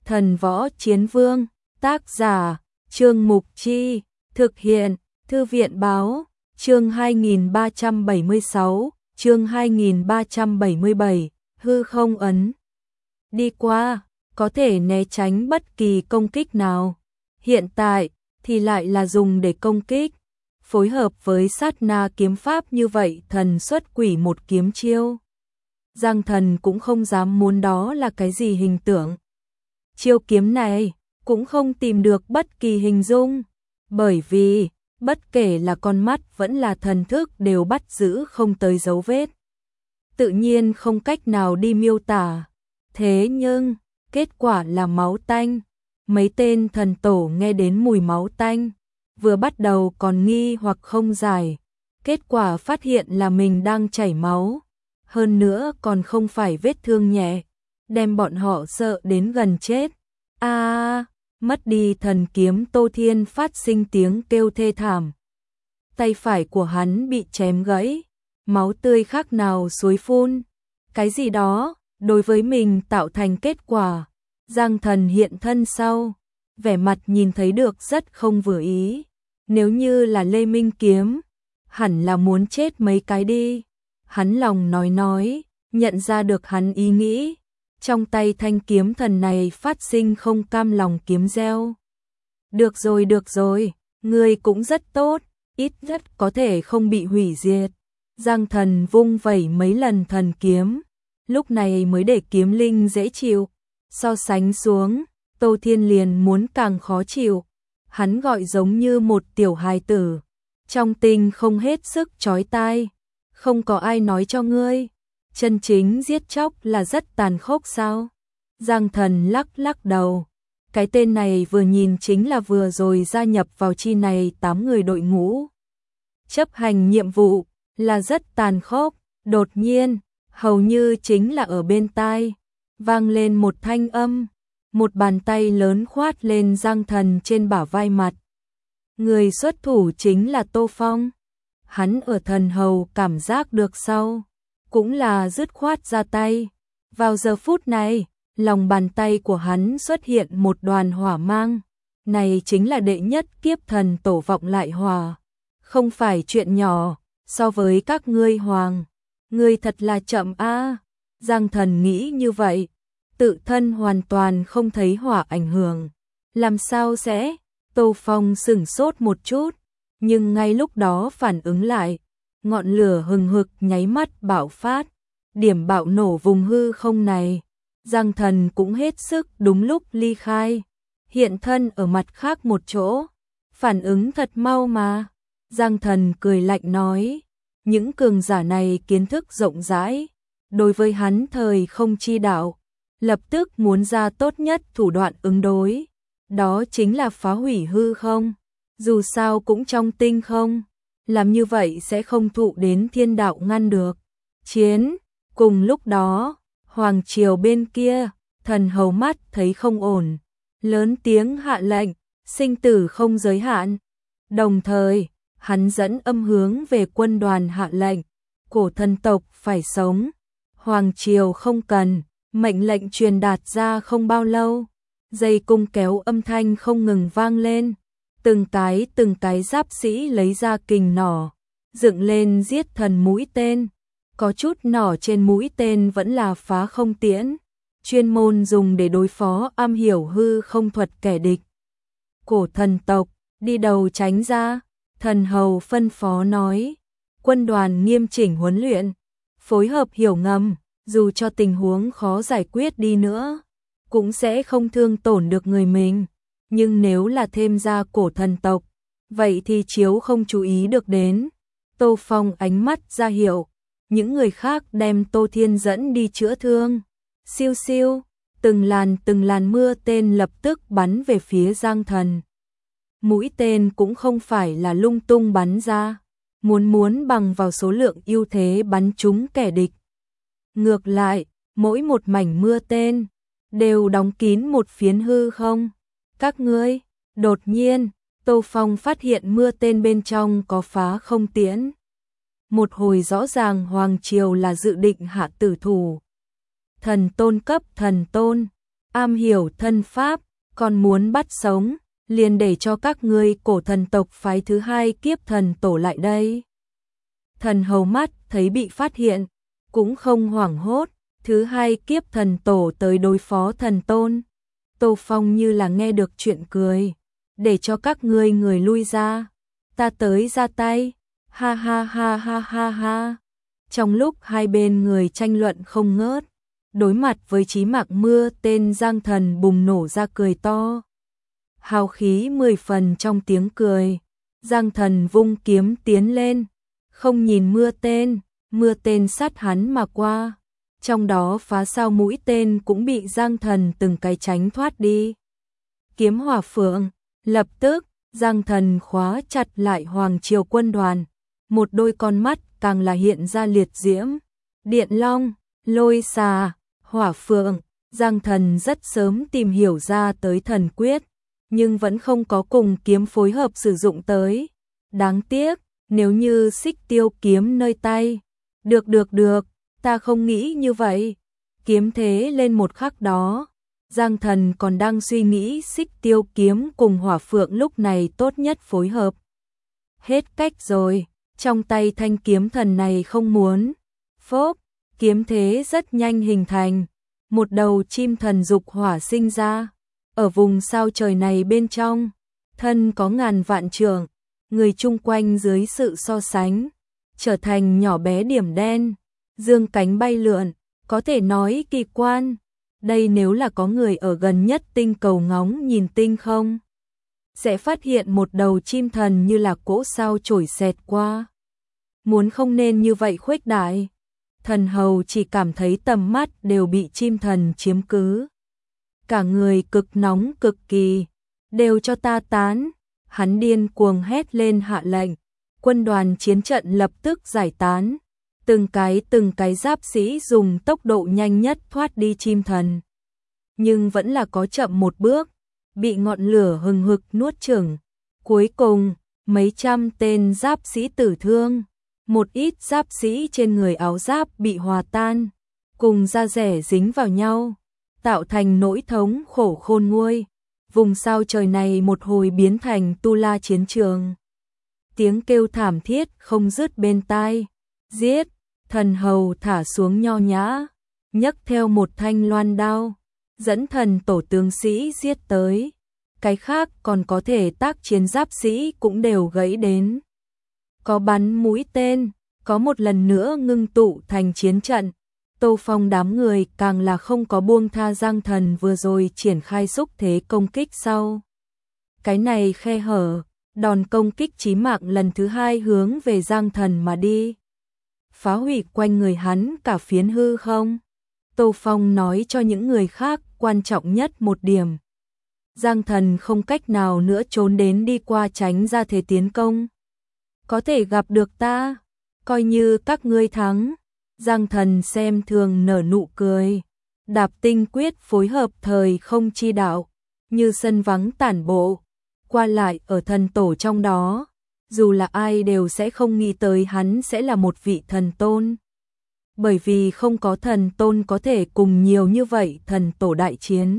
Thần Võ Chiến Vương, tác giả, Trương Mục Chi, thực hiện, Thư viện Báo, chương 2376, chương 2377, hư không ấn. Đi qua, có thể né tránh bất kỳ công kích nào. Hiện tại, thì lại là dùng để công kích. Phối hợp với sát na kiếm pháp như vậy thần xuất quỷ một kiếm chiêu. Giang Thần cũng không dám muốn đó là cái gì hình tượng. Chiêu kiếm này cũng không tìm được bất kỳ hình dung, bởi vì bất kể là con mắt vẫn là thần thức đều bắt giữ không tới dấu vết. Tự nhiên không cách nào đi miêu tả. Thế nhưng, kết quả là máu tanh. Mấy tên thần tổ nghe đến mùi máu tanh, vừa bắt đầu còn nghi hoặc không giải, kết quả phát hiện là mình đang chảy máu, hơn nữa còn không phải vết thương nhẹ, đem bọn họ sợ đến gần chết. Mất đi thần kiếm Tô Thiên phát sinh tiếng kêu thê thảm. Tay phải của hắn bị chém gãy, máu tươi khác nào suối phun. Cái gì đó, đối với mình tạo thành kết quả. Giang Thần hiện thân sau, vẻ mặt nhìn thấy được rất không vừa ý. Nếu như là Lê Minh Kiếm, hẳn là muốn chết mấy cái đi. Hắn lòng nói, nhận ra được hắn ý nghĩ. Trong tay thanh kiếm thần này phát sinh không cam lòng kiếm reo. Được rồi, ngươi cũng rất tốt, ít nhất có thể không bị hủy diệt. Giang Thần vung vẩy mấy lần thần kiếm, lúc này mới để kiếm linh dễ chịu. So sánh xuống, Tô Thiên liền muốn càng khó chịu. Hắn gọi giống như một tiểu hài tử, trong tình không hết sức chói tai. Không có ai nói cho ngươi, chân chính giết chóc là rất tàn khốc sao? Giang Thần lắc đầu. Cái tên này vừa nhìn chính là vừa rồi gia nhập vào chi này 8 người đội ngũ. Chấp hành nhiệm vụ là rất tàn khốc. Đột nhiên, hầu như chính là ở bên tai, vang lên một thanh âm. Một bàn tay lớn khoát lên Giang Thần trên bả vai mặt. Người xuất thủ chính là Tô Phong. Hắn ở thần hầu cảm giác được sau, cũng là dứt khoát ra tay. Vào giờ phút này, lòng bàn tay của hắn xuất hiện một đoàn hỏa mang. Này chính là đệ nhất kiếp thần tổ vọng lại hỏa. Không phải chuyện nhỏ, so với các ngươi hoàng. Ngươi thật là chậm a. Giang Thần nghĩ như vậy, tự thân hoàn toàn không thấy hỏa ảnh hưởng. Làm sao sẽ? Tô Phong sửng sốt một chút, nhưng ngay lúc đó phản ứng lại, ngọn lửa hừng hực nháy mắt bạo phát, điểm bạo nổ vùng hư không này. Giang Thần cũng hết sức đúng lúc ly khai, hiện thân ở mặt khác một chỗ, phản ứng thật mau mà. Giang Thần cười lạnh nói, những cường giả này kiến thức rộng rãi, đối với hắn thời không chi đạo, lập tức muốn ra tốt nhất thủ đoạn ứng đối, đó chính là phá hủy hư không. Dù sao cũng trong tinh không, làm như vậy sẽ không thụ đến thiên đạo ngăn được. Chiến, cùng lúc đó, hoàng triều bên kia, thần hầu mắt thấy không ổn, lớn tiếng hạ lệnh, sinh tử không giới hạn. Đồng thời, hắn dẫn âm hướng về quân đoàn hạ lệnh, cổ thần tộc phải sống. Hoàng triều không cần, mệnh lệnh truyền đạt ra không bao lâu, dây cung kéo âm thanh không ngừng vang lên. Từng cái giáp sĩ lấy ra kình nỏ, dựng lên giết thần mũi tên. Có chút nỏ trên mũi tên vẫn là phá không tiễn, chuyên môn dùng để đối phó am hiểu hư không thuật kẻ địch. Cổ thần tộc, đi đầu tránh ra, thần hầu phân phó nói. Quân đoàn nghiêm chỉnh huấn luyện, phối hợp hiểu ngầm, dù cho tình huống khó giải quyết đi nữa, cũng sẽ không thương tổn được người mình. Nhưng nếu là thêm ra cổ thần tộc, vậy thì chiếu không chú ý được đến. Tô Phong ánh mắt ra hiệu, những người khác đem Tô Thiên dẫn đi chữa thương. Siêu siêu, từng làn mưa tên lập tức bắn về phía Giang Thần. Mũi tên cũng không phải là lung tung bắn ra, muốn bằng vào số lượng ưu thế bắn trúng kẻ địch. Ngược lại, mỗi một mảnh mưa tên đều đóng kín một phiến hư không. Các ngươi, đột nhiên, Tô Phong phát hiện mưa tên bên trong có phá không tiễn. Một hồi rõ ràng hoàng triều là dự định hạ tử thủ. Thần tôn cấp thần tôn, am hiểu thân pháp, còn muốn bắt sống, liền để cho các ngươi cổ thần tộc phái thứ hai kiếp thần tổ lại đây. Thần hầu mắt thấy bị phát hiện, cũng không hoảng hốt, thứ hai kiếp thần tổ tới đối phó thần tôn. Tô Phong như là nghe được chuyện cười, để cho các ngươi người lui ra, ta tới ra tay, ha ha ha ha ha ha. Trong lúc hai bên người tranh luận không ngớt, đối mặt với Chí Mạc Mưa, tên Giang Thần bùng nổ ra cười to. Hào khí 10 phần trong tiếng cười, Giang Thần vung kiếm tiến lên, không nhìn mưa tên sát hắn mà qua. Trong đó phá sao mũi tên cũng bị Giang Thần từng cái tránh thoát đi. Kiếm hỏa phượng, lập tức, Giang Thần khóa chặt lại Hoàng Triều quân đoàn, một đôi con mắt càng là hiện ra liệt diễm, điện long, lôi xà, hỏa phượng. Giang Thần rất sớm tìm hiểu ra tới thần quyết, nhưng vẫn không có cùng kiếm phối hợp sử dụng tới. Đáng tiếc, nếu như Xích Tiêu kiếm nơi tay. Được, ta không nghĩ như vậy. Kiếm thế lên một khắc đó, Giang Thần còn đang suy nghĩ Xích Tiêu kiếm cùng hỏa phượng lúc này tốt nhất phối hợp. Hết cách rồi, trong tay thanh kiếm thần này không muốn. Phốp, kiếm thế rất nhanh hình thành, một đầu chim thần dục hỏa sinh ra. Ở vùng sao trời này bên trong, thân có ngàn vạn trượng, người chung quanh dưới sự so sánh, trở thành nhỏ bé điểm đen, dương cánh bay lượn, có thể nói kỳ quan. Đây nếu là có người ở gần nhất tinh cầu ngóng nhìn tinh không, sẽ phát hiện một đầu chim thần như là cỗ sao trổi xẹt qua. Muốn không nên như vậy khuếch đại. Thần hầu chỉ cảm thấy tầm mắt đều bị chim thần chiếm cứ. Cả người cực nóng cực kỳ, đều cho ta tán. Hắn điên cuồng hét lên hạ lệnh, quân đoàn chiến trận lập tức giải tán. Từng cái giáp sĩ dùng tốc độ nhanh nhất thoát đi chim thần. Nhưng vẫn là có chậm một bước, bị ngọn lửa hừng hực nuốt chửng. Cuối cùng, mấy trăm tên giáp sĩ tử thương, một ít giáp sĩ trên người áo giáp bị hòa tan, cùng da rẻ dính vào nhau, tạo thành nỗi thống khổ khôn nguôi. Vùng sao trời này một hồi biến thành tu la chiến trường. Tiếng kêu thảm thiết không dứt bên tai. Giết! Thần hầu thả xuống nho nhã, nhấc theo một thanh loan đao, dẫn thần tổ tướng sĩ giết tới. Cái khác còn có thể tác chiến giáp sĩ cũng đều gãy đến. Có bắn mũi tên, có một lần nữa ngưng tụ thành chiến trận. Tô Phong đám người càng là không có buông tha Giang Thần vừa rồi triển khai xúc thế công kích sau. Cái này khe hở, đòn công kích chí mạng lần thứ hai hướng về Giang Thần mà đi. Phá hủy quanh người hắn cả phiến hư không. Tô Phong nói cho những người khác quan trọng nhất một điểm. Giang Thần không cách nào nữa trốn đến đi qua tránh ra thế tiến công. Có thể gặp được ta, coi như các ngươi thắng. Giang Thần xem thường nở nụ cười. Đạp tinh quyết phối hợp thời không chi đạo, như sân vắng tản bộ, qua lại ở thần tổ trong đó. Dù là ai đều sẽ không nghĩ tới hắn sẽ là một vị thần tôn. Bởi vì không có thần tôn có thể cùng nhiều như vậy thần tổ đại chiến.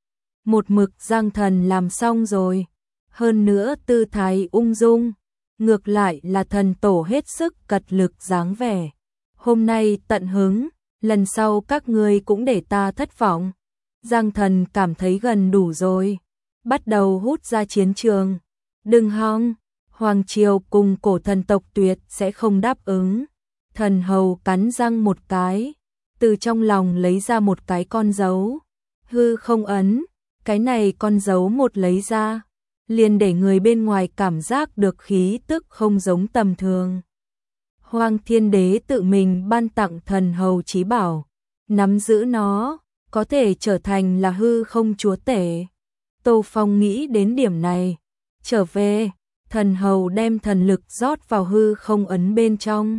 Một mực Giang Thần làm xong rồi. Hơn nữa tư thái ung dung, ngược lại là thần tổ hết sức cật lực dáng vẻ. Hôm nay tận hứng, lần sau các ngươi cũng để ta thất vọng. Giang Thần cảm thấy gần đủ rồi, bắt đầu hút ra chiến trường. Đừng hòng, Hoàng Triều cùng cổ thần tộc tuyệt sẽ không đáp ứng. Thần hầu cắn răng một cái, từ trong lòng lấy ra một cái con dấu. Hư không ấn, cái này con dấu một lấy ra, liền để người bên ngoài cảm giác được khí tức không giống tầm thường. Hoang Thiên Đế tự mình ban tặng thần hầu chí bảo, nắm giữ nó, có thể trở thành là hư không chúa tể. Tô Phong nghĩ đến điểm này, trở về, thần hầu đem thần lực rót vào hư không ấn bên trong.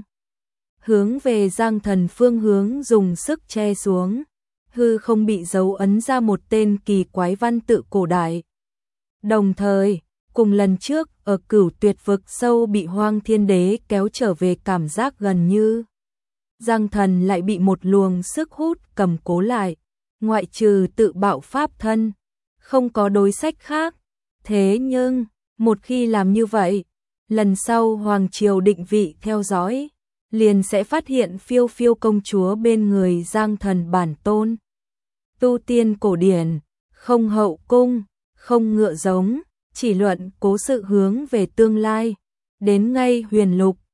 Hướng về Giang Thần phương hướng dùng sức che xuống, hư không bị dấu ấn ra một tên kỳ quái văn tự cổ đại. Đồng thời, cùng lần trước ở Cửu Tuyệt vực sâu bị Hoang Thiên Đế kéo trở về cảm giác gần như Giang Thần lại bị một luồng sức hút cầm cố lại, ngoại trừ tự bạo pháp thân, không có đối sách khác. Thế nhưng, một khi làm như vậy, lần sau Hoàng Triều định vị theo dõi, liền sẽ phát hiện Phiêu Phiêu công chúa bên người Giang Thần bản tôn. Tu tiên cổ điển, không hậu cung, không ngựa giống, chỉ luận cố sự hướng về tương lai. Đến ngay huyền lục,